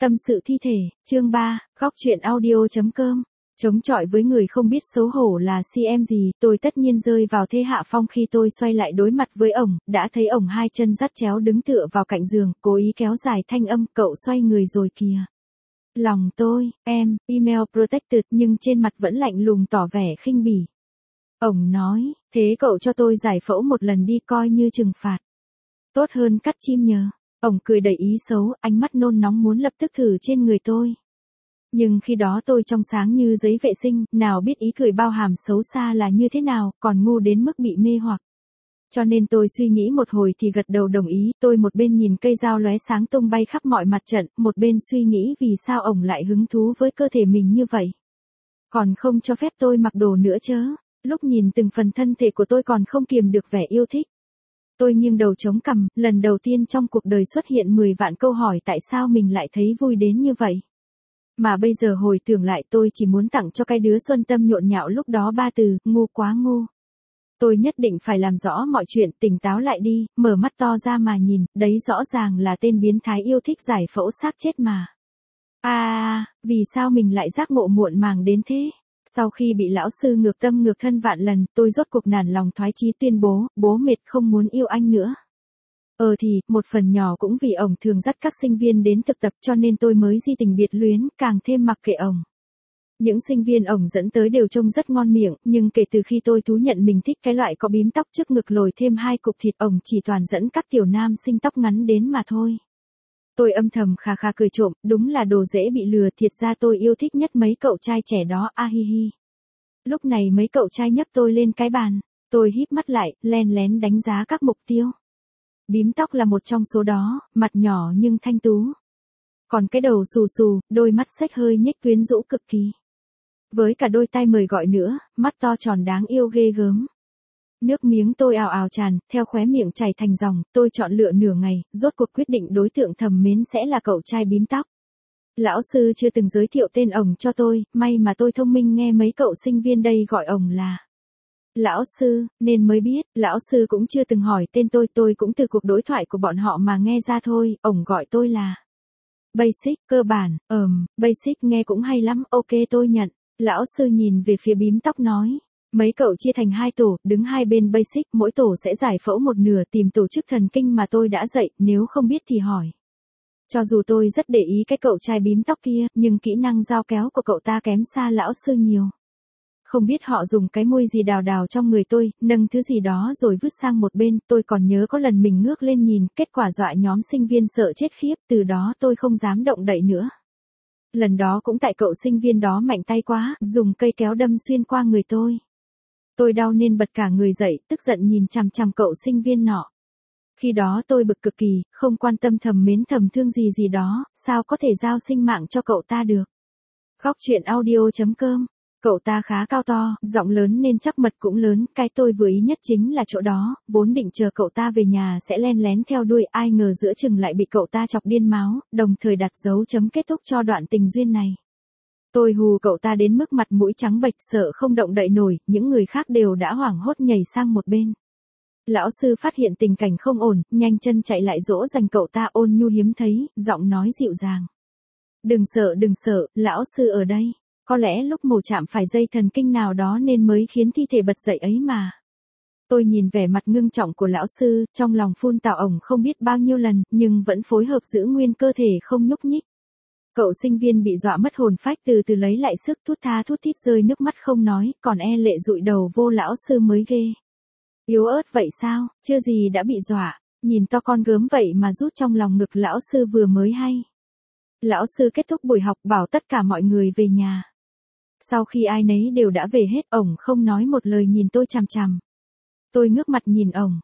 Tâm sự thi thể, chương 3, góc truyện audio.com. Chống chọi với người không biết xấu hổ là CM gì, tôi tất nhiên rơi vào thế hạ phong khi tôi xoay lại đối mặt với ổng, đã thấy ổng hai chân dắt chéo đứng tựa vào cạnh giường, cố ý kéo dài thanh âm, cậu xoay người rồi kìa. Lòng tôi, email protected nhưng trên mặt vẫn lạnh lùng tỏ vẻ khinh bỉ. Ổng nói, thế cậu cho tôi giải phẫu một lần đi coi như trừng phạt. Tốt hơn cắt chim nhờ. Ổng cười đầy ý xấu, ánh mắt nôn nóng muốn lập tức thử trên người tôi. Nhưng khi đó tôi trong sáng như giấy vệ sinh, nào biết ý cười bao hàm xấu xa là như thế nào, còn ngu đến mức bị mê hoặc. Cho nên tôi suy nghĩ một hồi thì gật đầu đồng ý, tôi một bên nhìn cây dao lóe sáng tung bay khắp mọi mặt trận, một bên suy nghĩ vì sao ổng lại hứng thú với cơ thể mình như vậy. Còn không cho phép tôi mặc đồ nữa chớ, lúc nhìn từng phần thân thể của tôi còn không kiềm được vẻ yêu thích. Tôi nghiêng đầu chống cằm, lần đầu tiên trong cuộc đời xuất hiện 10 vạn câu hỏi tại sao mình lại thấy vui đến như vậy. Mà bây giờ hồi tưởng lại tôi chỉ muốn tặng cho cái đứa xuân tâm nhộn nhạo lúc đó 3 từ, ngu quá ngu. Tôi nhất định phải làm rõ mọi chuyện, tỉnh táo lại đi, mở mắt to ra mà nhìn, đấy rõ ràng là tên biến thái yêu thích giải phẫu xác chết mà. Vì sao mình lại giác ngộ muộn màng đến thế? Sau khi bị lão sư ngược tâm ngược thân vạn lần, tôi rốt cuộc nản lòng thoái chí tuyên bố, bố mệt không muốn yêu anh nữa. Thì, một phần nhỏ cũng vì ổng thường dắt các sinh viên đến thực tập cho nên tôi mới di tình biệt luyến, càng thêm mặc kệ ổng. Những sinh viên ổng dẫn tới đều trông rất ngon miệng, nhưng kể từ khi tôi thú nhận mình thích cái loại có bím tóc trước ngực lồi thêm 2 cục thịt, ổng chỉ toàn dẫn các tiểu nam sinh tóc ngắn đến mà thôi. Tôi âm thầm khà khà cười trộm, đúng là đồ dễ bị lừa, thiệt ra tôi yêu thích nhất mấy cậu trai trẻ đó, hi. Lúc này mấy cậu trai nhấc tôi lên cái bàn, tôi híp mắt lại, len lén đánh giá các mục tiêu. Bím tóc là một trong số đó, mặt nhỏ nhưng thanh tú. Còn cái đầu xù xù, đôi mắt xếch hơi nhếch quyến rũ cực kỳ. Với cả đôi tai mời gọi nữa, mắt to tròn đáng yêu ghê gớm. Nước miếng tôi ào ào tràn, theo khóe miệng chảy thành dòng, tôi chọn lựa nửa ngày, rốt cuộc quyết định đối tượng thầm mến sẽ là cậu trai bím tóc. Lão sư chưa từng giới thiệu tên ổng cho tôi, may mà tôi thông minh nghe mấy cậu sinh viên đây gọi ổng là lão sư, nên mới biết, lão sư cũng chưa từng hỏi tên tôi cũng từ cuộc đối thoại của bọn họ mà nghe ra thôi, ổng gọi tôi là Basic, cơ bản, Basic nghe cũng hay lắm, ok tôi nhận. Lão sư nhìn về phía bím tóc nói, mấy cậu chia thành 2 tổ, đứng hai bên Basic, mỗi tổ sẽ giải phẫu một nửa, tìm tổ chức thần kinh mà tôi đã dạy, nếu không biết thì hỏi. Cho dù tôi rất để ý cái cậu trai bím tóc kia, nhưng kỹ năng dao kéo của cậu ta kém xa lão sư nhiều. Không biết họ dùng cái môi gì đào trong người tôi, nâng thứ gì đó rồi vứt sang một bên, tôi còn nhớ có lần mình ngước lên nhìn, kết quả dọa nhóm sinh viên sợ chết khiếp, từ đó tôi không dám động đậy nữa. Lần đó cũng tại cậu sinh viên đó mạnh tay quá, dùng cây kéo đâm xuyên qua người tôi. Tôi đau nên bật cả người dậy, tức giận nhìn chằm chằm cậu sinh viên nọ. Khi đó tôi bực cực kỳ, không quan tâm thầm mến thầm thương gì đó, sao có thể giao sinh mạng cho cậu ta được. Góc truyện audio.com. Cậu ta khá cao to, giọng lớn nên chắc mật cũng lớn, cái tôi vừa ý nhất chính là chỗ đó, vốn định chờ cậu ta về nhà sẽ len lén theo đuôi, ai ngờ giữa chừng lại bị cậu ta chọc điên máu, đồng thời đặt dấu chấm kết thúc cho đoạn tình duyên này. Tôi hù cậu ta đến mức mặt mũi trắng bệch sợ không động đậy nổi, những người khác đều đã hoảng hốt nhảy sang một bên. Lão sư phát hiện tình cảnh không ổn, nhanh chân chạy lại dỗ dành cậu ta ôn nhu hiếm thấy, giọng nói dịu dàng. Đừng sợ, lão sư ở đây. Có lẽ lúc mổ chạm phải dây thần kinh nào đó nên mới khiến thi thể bật dậy ấy mà. Tôi nhìn vẻ mặt ngưng trọng của lão sư, trong lòng phun tào ổng không biết bao nhiêu lần, nhưng vẫn phối hợp giữ nguyên cơ thể không nhúc nhích. Cậu sinh viên bị dọa mất hồn phách từ từ lấy lại sức thút tha thút thít rơi nước mắt không nói, còn lệ dụi đầu vô lão sư mới ghê. Yếu ớt vậy sao, chưa gì đã bị dọa, nhìn to con gớm vậy mà rút trong lòng ngực lão sư vừa mới hay. Lão sư kết thúc buổi học bảo tất cả mọi người về nhà. Sau khi ai nấy đều đã về hết, ổng không nói một lời nhìn tôi chằm chằm. Tôi ngước mặt nhìn ổng,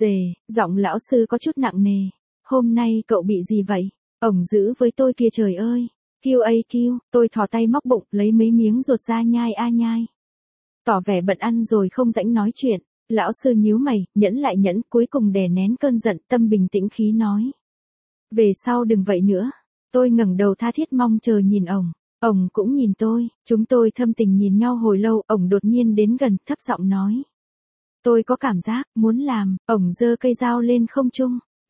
giọng lão sư có chút nặng nề. Hôm nay cậu bị gì vậy? Ổng giữ với tôi kìa trời ơi. QAQ, tôi thò tay móc bụng, lấy mấy miếng ruột ra nhai. Tỏ vẻ bận ăn rồi không rãnh nói chuyện. Lão sư nhíu mày, nhẫn lại nhẫn, cuối cùng đè nén cơn giận, tâm bình tĩnh khí nói. Về sau đừng vậy nữa. Tôi ngẩng đầu tha thiết mong chờ nhìn ổng. Ổng cũng nhìn tôi, chúng tôi thâm tình nhìn nhau hồi lâu, ổng đột nhiên đến gần, thấp giọng nói. Tôi có cảm giác, muốn làm, ổng giơ cây dao lên không trung,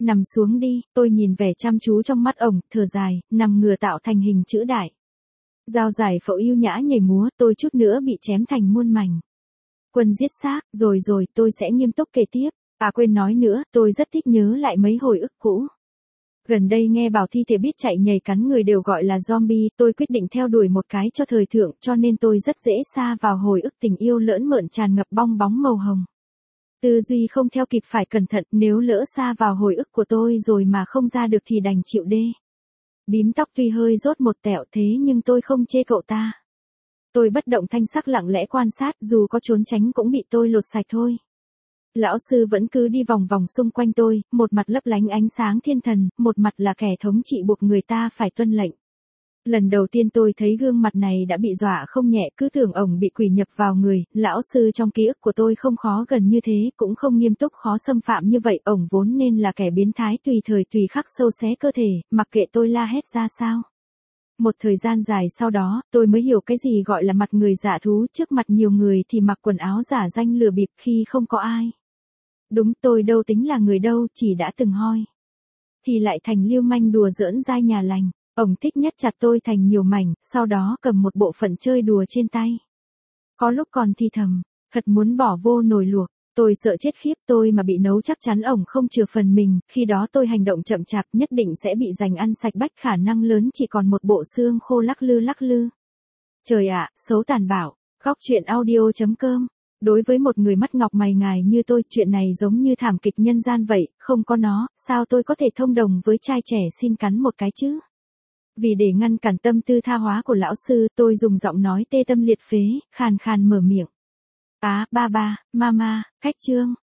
Nằm xuống đi, tôi nhìn vẻ chăm chú trong mắt ổng, thở dài, nằm ngửa tạo thành hình chữ đại. Dao giải phẫu yêu nhã nhảy múa, tôi chút nữa bị chém thành muôn mảnh. Quân giết xác, rồi tôi sẽ nghiêm túc kể tiếp. À quên nói nữa, tôi rất thích nhớ lại mấy hồi ức cũ. Gần đây nghe bảo thi thể biết chạy nhảy cắn người đều gọi là zombie, tôi quyết định theo đuổi một cái cho thời thượng, cho nên tôi rất dễ sa vào hồi ức tình yêu lỡn mởn tràn ngập bong bóng màu hồng. Tư duy không theo kịp, phải cẩn thận, nếu lỡ sa vào hồi ức của tôi rồi mà không ra được thì đành chịu đê. Bím tóc tuy hơi rốt một tẹo thế nhưng tôi không chê cậu ta. Tôi bất động thanh sắc lặng lẽ quan sát, dù có trốn tránh cũng bị tôi lột sạch thôi. Lão sư vẫn cứ đi vòng vòng xung quanh tôi, một mặt lấp lánh ánh sáng thiên thần, một mặt là kẻ thống trị buộc người ta phải tuân lệnh. Lần đầu tiên tôi thấy gương mặt này đã bị dọa không nhẹ, cứ tưởng ổng bị quỷ nhập vào người. Lão sư trong ký ức của tôi không khó gần như thế, cũng không nghiêm túc khó xâm phạm như vậy. Ổng vốn nên là kẻ biến thái tùy thời tùy khắc sâu xé cơ thể, mặc kệ tôi la hét ra sao. Một thời gian dài sau đó, tôi mới hiểu cái gì gọi là mặt người dạ thú, trước mặt nhiều người thì mặc quần áo giả danh lừa bịp khi không có ai. Đúng, tôi đâu tính là người đâu, chỉ đã từng hoi. Thì lại thành lưu manh đùa giỡn dai nhà lành. Ổng thích nhất chặt tôi thành nhiều mảnh, sau đó cầm một bộ phận chơi đùa trên tay. Có lúc còn thì thầm, thật muốn bỏ vô nồi luộc. Tôi sợ chết khiếp, tôi mà bị nấu chắc chắn ổng không chừa phần mình, khi đó tôi hành động chậm chạp nhất định sẽ bị giành ăn sạch bách, khả năng lớn chỉ còn một bộ xương khô lắc lư lắc lư. Trời ạ, xấu tàn bạo. Góc truyện audio.com. Đối với một người mắt ngọc mày ngài như tôi, chuyện này giống như thảm kịch nhân gian vậy, không có nó, sao tôi có thể thông đồng với trai trẻ xin cắn một cái chứ? Vì để ngăn cản tâm tư tha hóa của lão sư, tôi dùng giọng nói tê tâm liệt phế, khàn khàn mở miệng. Ba, mama, khách trương.